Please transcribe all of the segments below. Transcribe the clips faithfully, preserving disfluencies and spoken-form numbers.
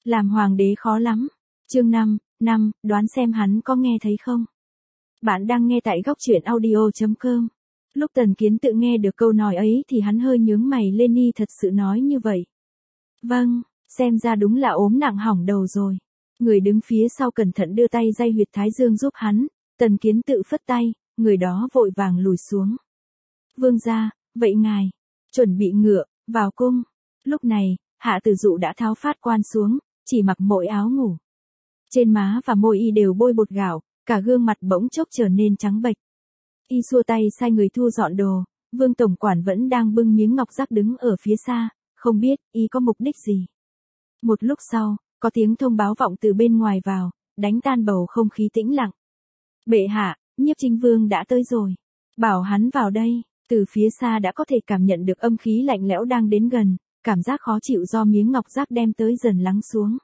Làm hoàng đế khó lắm. Chương năm, năm, đoán xem hắn có nghe thấy không? Bạn đang nghe tại góc truyện audio chấm com. Lúc Tần Kiến tự nghe được câu nói ấy thì hắn hơi nhướng mày lên, y thật sự nói như vậy. Vâng, xem ra đúng là ốm nặng hỏng đầu rồi. Người đứng phía sau cẩn thận đưa tay day huyệt thái dương giúp hắn, Tần Kiến tự phất tay, người đó vội vàng lùi xuống. Vương gia, vậy ngài, chuẩn bị ngựa, vào cung. Lúc này, Hạ Tử Dụ đã tháo phát quan xuống, chỉ mặc mỗi áo ngủ. Trên má và môi y đều bôi bột gạo, cả gương mặt bỗng chốc trở nên trắng bệch. Y xua tay sai người thu dọn đồ, Vương tổng quản vẫn đang bưng miếng ngọc giác đứng ở phía xa, không biết y có mục đích gì. Một lúc sau, có tiếng thông báo vọng từ bên ngoài vào, đánh tan bầu không khí tĩnh lặng. Bệ hạ, Nhiếp Chính Vương đã tới rồi. Bảo hắn vào đây. Từ phía xa đã có thể cảm nhận được âm khí lạnh lẽo đang đến gần, cảm giác khó chịu do miếng ngọc giác đem tới dần lắng xuống.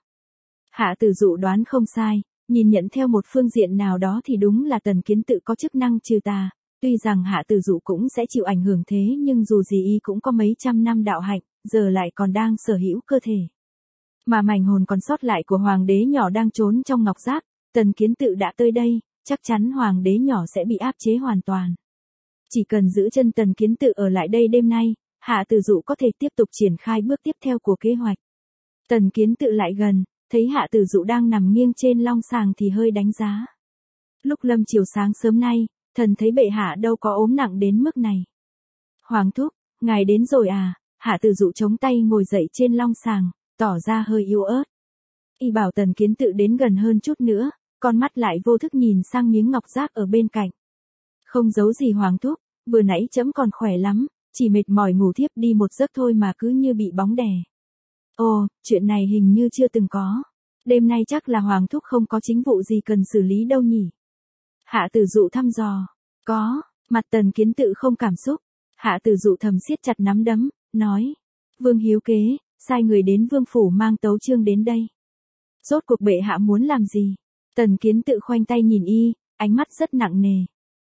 Hạ Tử Dụ đoán không sai, nhìn nhận theo một phương diện nào đó thì đúng là Tần Kiến tự có chức năng trừ tà, tuy rằng Hạ Tử Dụ cũng sẽ chịu ảnh hưởng thế nhưng dù gì y cũng có mấy trăm năm đạo hạnh, giờ lại còn đang sở hữu cơ thể. Mà mảnh hồn còn sót lại của hoàng đế nhỏ đang trốn trong ngọc giác, Tần Kiến tự đã tới đây, chắc chắn hoàng đế nhỏ sẽ bị áp chế hoàn toàn. Chỉ cần giữ chân Tần Kiến tự ở lại đây đêm nay, Hạ Tử Dụ có thể tiếp tục triển khai bước tiếp theo của kế hoạch. Tần Kiến tự lại gần, thấy Hạ Tử Dụ đang nằm nghiêng trên long sàng thì hơi đánh giá. Lúc lâm chiều sáng sớm nay, thần thấy bệ hạ đâu có ốm nặng đến mức này. Hoàng thúc, ngài đến rồi à? Hạ Tử Dụ chống tay ngồi dậy trên long sàng, tỏ ra hơi yếu ớt. Y bảo Tần Kiến tự đến gần hơn chút nữa, con mắt lại vô thức nhìn sang miếng ngọc giác ở bên cạnh. Không giấu gì hoàng thúc, vừa nãy trẫm còn khỏe lắm, chỉ mệt mỏi ngủ thiếp đi một giấc thôi mà cứ như bị bóng đè. Ồ, chuyện này hình như chưa từng có. Đêm nay chắc là hoàng thúc không có chính vụ gì cần xử lý đâu nhỉ? Hạ Tử Dụ thăm dò. Có, mặt Tần Kiến tự không cảm xúc. Hạ Tử Dụ thầm siết chặt nắm đấm, nói. Vương hiếu kế, sai người đến vương phủ mang tấu chương đến đây. Rốt cuộc bệ hạ muốn làm gì? Tần Kiến tự khoanh tay nhìn y, ánh mắt rất nặng nề.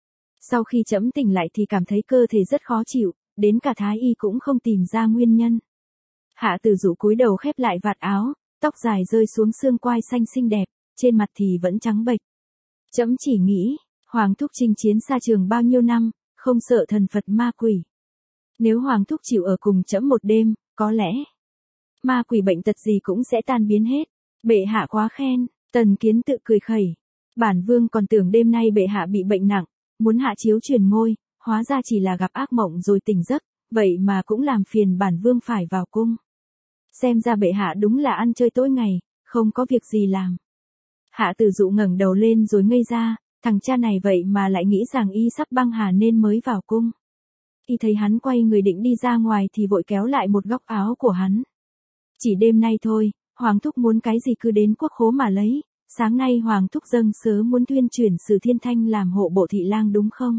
Sau khi trẫm tỉnh lại thì cảm thấy cơ thể rất khó chịu, đến cả thái y cũng không tìm ra nguyên nhân. Hạ Tử Dụ cúi đầu khép lại vạt áo, tóc dài rơi xuống xương quai xanh xinh đẹp, trên mặt thì vẫn trắng bệch. Trẫm chỉ nghĩ, hoàng thúc chinh chiến xa trường bao nhiêu năm, không sợ thần Phật ma quỷ. Nếu hoàng thúc chịu ở cùng trẫm một đêm, có lẽ ma quỷ bệnh tật gì cũng sẽ tan biến hết. Bệ hạ quá khen. Tần Kiến tự cười khẩy. Bản vương còn tưởng đêm nay bệ hạ bị bệnh nặng, muốn hạ chiếu truyền ngôi, hóa ra chỉ là gặp ác mộng rồi tỉnh giấc, vậy mà cũng làm phiền bản vương phải vào cung. Xem ra bệ hạ đúng là ăn chơi tối ngày, không có việc gì làm. Hạ Tử Dụ ngẩng đầu lên rồi ngây ra, thằng cha này vậy mà lại nghĩ rằng y sắp băng hà nên mới vào cung. Y thấy hắn quay người định đi ra ngoài thì vội kéo lại một góc áo của hắn. Chỉ đêm nay thôi, hoàng thúc muốn cái gì cứ đến quốc khố mà lấy, sáng nay hoàng thúc dâng sớ muốn tuyên chuyển Sử Thiên Thanh làm hộ bộ thị lang đúng không?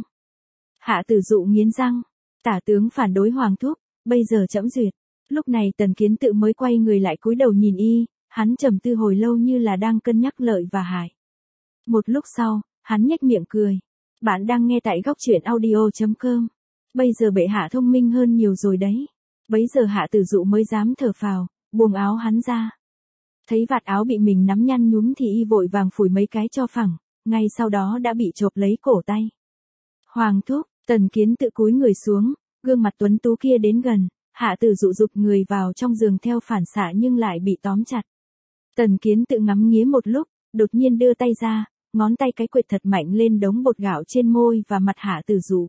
Hạ Tử Dụ nghiến răng, tả tướng phản đối hoàng thúc, bây giờ trẫm duyệt. Lúc này Tần Kiến tự mới quay người lại cúi đầu nhìn y, hắn trầm tư hồi lâu như là đang cân nhắc lợi và hại. Một lúc sau, hắn nhếch miệng cười. Bạn đang nghe tại góc truyện audio chấm com. Bây giờ bệ hạ thông minh hơn nhiều rồi đấy. Bấy giờ Hạ Tử Dụ mới dám thở phào, buông áo hắn ra. Thấy vạt áo bị mình nắm nhăn nhúm thì y vội vàng phủi mấy cái cho phẳng, ngay sau đó đã bị chộp lấy cổ tay. Hoàng thúc, Tần Kiến tự cúi người xuống, gương mặt tuấn tú kia đến gần, Hạ Tử Dụ giục người vào trong giường theo phản xạ nhưng lại bị tóm chặt. Tần Kiến tự ngắm nghía một lúc, đột nhiên đưa tay ra, ngón tay cái quệt thật mạnh lên đống bột gạo trên môi và mặt Hạ Tử Dụ.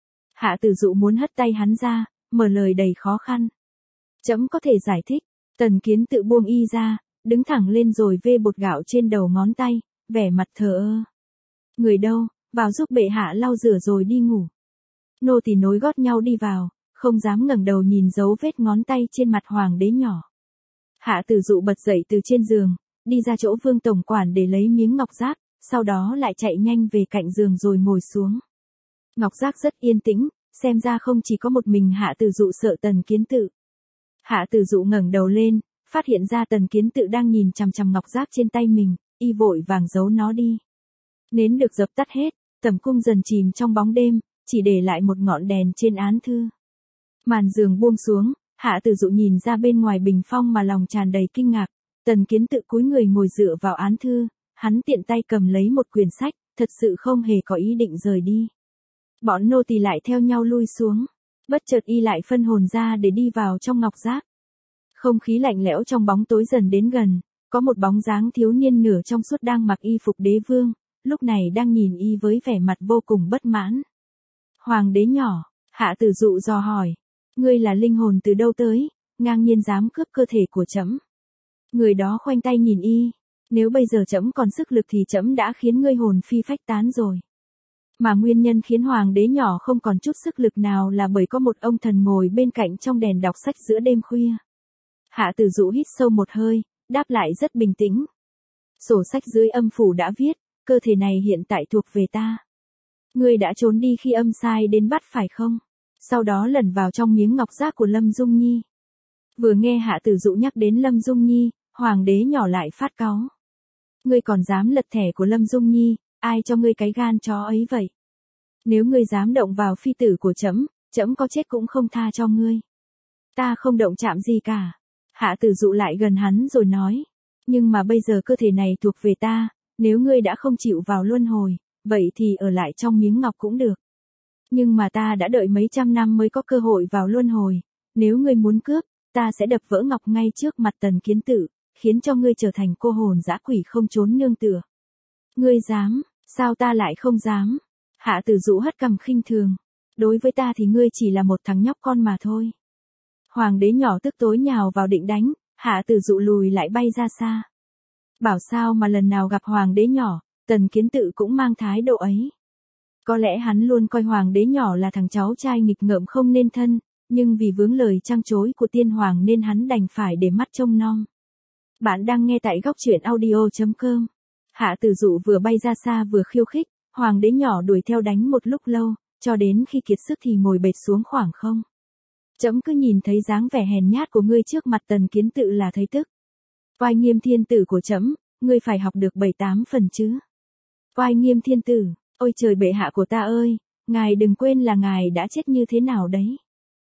Hạ Tử Dụ muốn hất tay hắn ra, mở lời đầy khó khăn. Trẫm có thể giải thích. Tần Kiến tự buông y ra, đứng thẳng lên rồi vê bột gạo trên đầu ngón tay, vẻ mặt thờ ơ. Người đâu, vào giúp bệ hạ lau rửa rồi đi ngủ. Nô tỳ nối gót nhau đi vào, không dám ngẩng đầu nhìn dấu vết ngón tay trên mặt hoàng đế nhỏ. Hạ Tử Dụ bật dậy từ trên giường, đi ra chỗ Vương tổng quản để lấy miếng ngọc giác, sau đó lại chạy nhanh về cạnh giường rồi ngồi xuống. Ngọc giác rất yên tĩnh, xem ra không chỉ có một mình Hạ Tử Dụ sợ Tần Kiến tự. Hạ Tử Dụ ngẩng đầu lên, phát hiện ra Tần Kiến tự đang nhìn chằm chằm ngọc giác trên tay mình, y vội vàng giấu nó đi. Nến được dập tắt hết, tầm cung dần chìm trong bóng đêm, chỉ để lại một ngọn đèn trên án thư. Màn giường buông xuống, Hạ Tử Dụ nhìn ra bên ngoài bình phong mà lòng tràn đầy kinh ngạc, Tần Kiến Tự cúi người ngồi dựa vào án thư, hắn tiện tay cầm lấy một quyển sách, thật sự không hề có ý định rời đi. Bọn nô tỳ lại theo nhau lui xuống, bất chợt y lại phân hồn ra để đi vào trong ngọc giác. Không khí lạnh lẽo trong bóng tối dần đến gần, có một bóng dáng thiếu niên nửa trong suốt đang mặc y phục đế vương, lúc này đang nhìn y với vẻ mặt vô cùng bất mãn. Hoàng đế nhỏ, Hạ Tử Dụ dò hỏi, ngươi là linh hồn từ đâu tới, ngang nhiên dám cướp cơ thể của trẫm. Người đó khoanh tay nhìn y, nếu bây giờ trẫm còn sức lực thì trẫm đã khiến ngươi hồn phi phách tán rồi. Mà nguyên nhân khiến hoàng đế nhỏ không còn chút sức lực nào là bởi có một ông thần ngồi bên cạnh trong đèn đọc sách giữa đêm khuya. Hạ Tử Dụ hít sâu một hơi, đáp lại rất bình tĩnh. Sổ sách dưới âm phủ đã viết, cơ thể này hiện tại thuộc về ta. Ngươi đã trốn đi khi âm sai đến bắt phải không? Sau đó lẩn vào trong miếng ngọc giác của Lâm Dung Nhi. Vừa nghe Hạ Tử Dụ nhắc đến Lâm Dung Nhi, hoàng đế nhỏ lại phát cáu. Ngươi còn dám lật thẻ của Lâm Dung Nhi, ai cho ngươi cái gan chó ấy vậy? Nếu ngươi dám động vào phi tử của trẫm, trẫm có chết cũng không tha cho ngươi. Ta không động chạm gì cả. Hạ Tử Dụ lại gần hắn rồi nói. Nhưng mà bây giờ cơ thể này thuộc về ta, nếu ngươi đã không chịu vào luân hồi, vậy thì ở lại trong miếng ngọc cũng được. Nhưng mà ta đã đợi mấy trăm năm mới có cơ hội vào luân hồi, nếu ngươi muốn cướp, ta sẽ đập vỡ ngọc ngay trước mặt Tần Kiến Tự, khiến cho ngươi trở thành cô hồn dã quỷ không trốn nương tựa. Ngươi dám, sao ta lại không dám? Hạ Tử Dụ hất cằm khinh thường. Đối với ta thì ngươi chỉ là một thằng nhóc con mà thôi. Hoàng đế nhỏ tức tối nhào vào định đánh, Hạ Tử Dụ lùi lại bay ra xa. Bảo sao mà lần nào gặp hoàng đế nhỏ, Tần Kiến Tự cũng mang thái độ ấy. Có lẽ hắn luôn coi hoàng đế nhỏ là thằng cháu trai nghịch ngợm không nên thân, nhưng vì vướng lời trăng trối của tiên hoàng nên hắn đành phải để mắt trông nom. Bạn đang nghe tại góc truyện audio chấm com. Hạ Tử Dụ vừa bay ra xa vừa khiêu khích, hoàng đế nhỏ đuổi theo đánh một lúc lâu, cho đến khi kiệt sức thì ngồi bệt xuống khoảng không. Trẫm cứ nhìn thấy dáng vẻ hèn nhát của ngươi trước mặt Tần Kiến Tự là thấy tức. Oai nghiêm thiên tử của trẫm, ngươi phải học được bảy tám phần chứ. Oai nghiêm thiên tử, ôi trời bệ hạ của ta ơi, ngài đừng quên là ngài đã chết như thế nào đấy.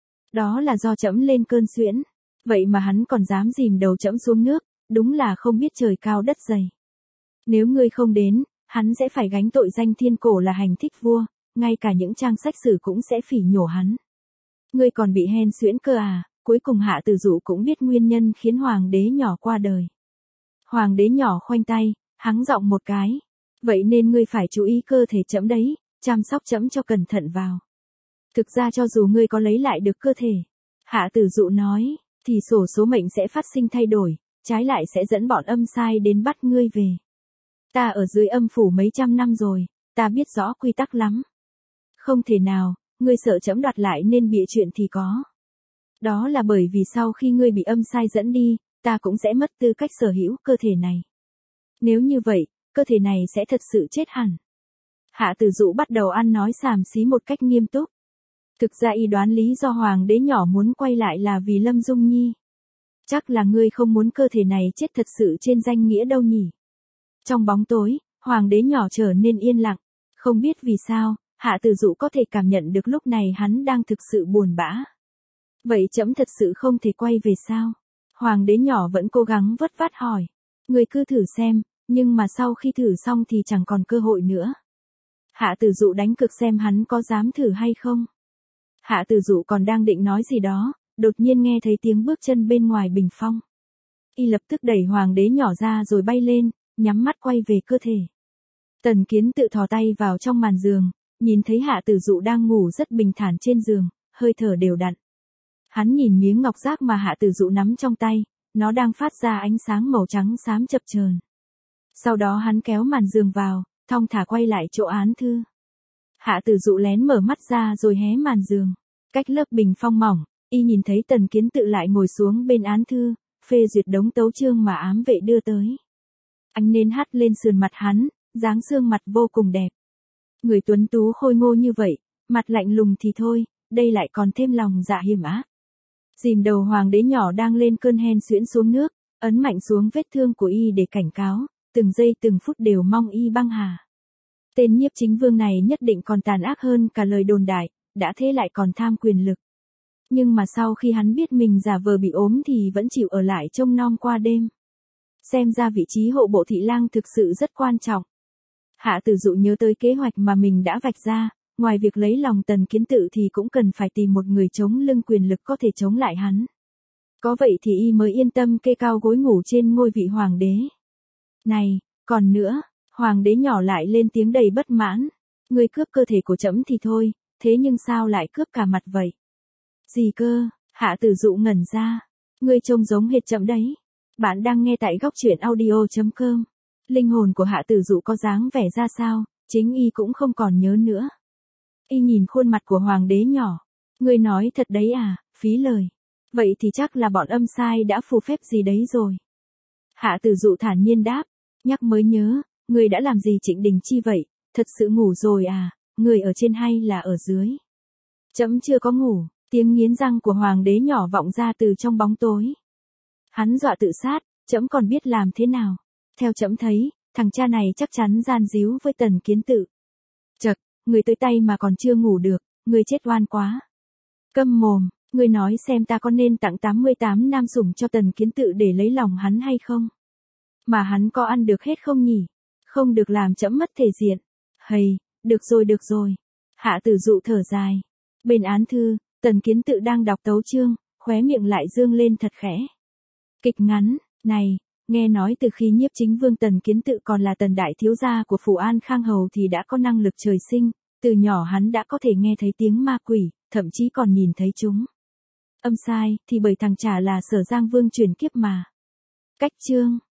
Đó là do trẫm lên cơn suyễn, vậy mà hắn còn dám dìm đầu trẫm xuống nước, đúng là không biết trời cao đất dày. Nếu ngươi không đến, hắn sẽ phải gánh tội danh thiên cổ là hành thích vua, ngay cả những trang sách sử cũng sẽ phỉ nhổ hắn. Ngươi còn bị hen suyễn cơ à? Cuối cùng Hạ Tử Dụ cũng biết nguyên nhân khiến hoàng đế nhỏ qua đời. Hoàng đế nhỏ khoanh tay, hắng giọng một cái. Vậy nên ngươi phải chú ý cơ thể trẫm đấy, chăm sóc trẫm cho cẩn thận vào. Thực ra cho dù ngươi có lấy lại được cơ thể, Hạ Tử Dụ nói, thì sổ số mệnh sẽ phát sinh thay đổi, trái lại sẽ dẫn bọn âm sai đến bắt ngươi về. Ta ở dưới âm phủ mấy trăm năm rồi, ta biết rõ quy tắc lắm. Không thể nào, ngươi sợ trẫm đoạt lại nên bịa chuyện thì có. Đó là bởi vì sau khi ngươi bị âm sai dẫn đi, ta cũng sẽ mất tư cách sở hữu cơ thể này. Nếu như vậy, cơ thể này sẽ thật sự chết hẳn. Hạ Tử Dụ bắt đầu ăn nói xàm xí một cách nghiêm túc. Thực ra y đoán lý do hoàng đế nhỏ muốn quay lại là vì Lâm Dung Nhi. Chắc là ngươi không muốn cơ thể này chết thật sự trên danh nghĩa đâu nhỉ. Trong bóng tối, hoàng đế nhỏ trở nên yên lặng. Không biết vì sao, Hạ Tử Dụ có thể cảm nhận được lúc này hắn đang thực sự buồn bã. Vậy trẫm thật sự không thể quay về sao? Hoàng đế nhỏ vẫn cố gắng vất vát hỏi. Ngươi cứ thử xem, nhưng mà sau khi thử xong thì chẳng còn cơ hội nữa. Hạ Tử Dụ đánh cược xem hắn có dám thử hay không. Hạ Tử Dụ còn đang định nói gì đó, đột nhiên nghe thấy tiếng bước chân bên ngoài bình phong. Y lập tức đẩy hoàng đế nhỏ ra rồi bay lên, nhắm mắt quay về cơ thể. Tần Kiến Tự thò tay vào trong màn giường, nhìn thấy Hạ Tử Dụ đang ngủ rất bình thản trên giường, hơi thở đều đặn. Hắn nhìn miếng ngọc giác mà Hạ Tử Dụ nắm trong tay, nó đang phát ra ánh sáng màu trắng xám chập chờn. Sau đó hắn kéo màn giường vào, thong thả quay lại chỗ án thư. Hạ Tử Dụ lén mở mắt ra rồi hé màn giường. Cách lớp bình phong mỏng, y nhìn thấy Tần Kiến Tự lại ngồi xuống bên án thư, phê duyệt đống tấu chương mà ám vệ đưa tới. Ánh nến hắt lên sườn mặt hắn, dáng xương mặt vô cùng đẹp. Người tuấn tú khôi ngô như vậy, mặt lạnh lùng thì thôi, đây lại còn thêm lòng dạ hiểm ác. Dìm đầu hoàng đế nhỏ đang lên cơn hen suyễn xuống nước, ấn mạnh xuống vết thương của y để cảnh cáo, từng giây từng phút đều mong y băng hà. Tên nhiếp chính vương này nhất định còn tàn ác hơn cả lời đồn đại, đã thế lại còn tham quyền lực. Nhưng mà sau khi hắn biết mình giả vờ bị ốm thì vẫn chịu ở lại trông nom qua đêm. Xem ra vị trí hộ bộ thị lang thực sự rất quan trọng. Hạ Tử Dụ nhớ tới kế hoạch mà mình đã vạch ra, ngoài việc lấy lòng Tần Kiến Tự thì cũng cần phải tìm một người chống lưng quyền lực có thể chống lại hắn. Có vậy thì y mới yên tâm kê cao gối ngủ trên ngôi vị hoàng đế. Này, còn nữa, hoàng đế nhỏ lại lên tiếng đầy bất mãn. Ngươi cướp cơ thể của trẫm thì thôi, thế nhưng sao lại cướp cả mặt vậy? Gì cơ? Hạ Tử Dụ ngẩn ra. Ngươi trông giống hệt trẫm đấy. Bạn đang nghe tại góc truyện audio chấm com. Linh hồn của Hạ Tử Dụ có dáng vẻ ra sao, chính y cũng không còn nhớ nữa. Y nhìn khuôn mặt của hoàng đế nhỏ. Ngươi nói thật đấy à, phí lời. Vậy thì chắc là bọn âm sai đã phù phép gì đấy rồi. Hạ Tử Dụ thản nhiên đáp. Nhắc mới nhớ, ngươi đã làm gì Trịnh Đình Chi vậy, thật sự ngủ rồi à, người ở trên hay là ở dưới? Trẫm chưa có ngủ, tiếng nghiến răng của hoàng đế nhỏ vọng ra từ trong bóng tối. Hắn dọa tự sát, trẫm còn biết làm thế nào. Theo trẫm thấy, thằng cha này chắc chắn gian díu với Tần Kiến Tự. Chậc, người tới tay mà còn chưa ngủ được, người chết oan quá. Câm mồm, người nói xem ta có nên tặng tám mươi tám nam sủng cho Tần Kiến Tự để lấy lòng hắn hay không? Mà hắn có ăn được hết không nhỉ? Không được làm trẫm mất thể diện. Hầy, được rồi được rồi. Hạ Tử Dụ thở dài. Bên án thư, Tần Kiến Tự đang đọc tấu chương, khóe miệng lại dương lên thật khẽ. Kịch ngắn, này, nghe nói từ khi nhiếp chính vương Tần Kiến Tự còn là tần đại thiếu gia của Phủ An Khang Hầu thì đã có năng lực trời sinh, từ nhỏ hắn đã có thể nghe thấy tiếng ma quỷ, thậm chí còn nhìn thấy chúng. Âm sai, thì bởi thằng trả là Sở Giang Vương chuyển kiếp mà. Cách chương.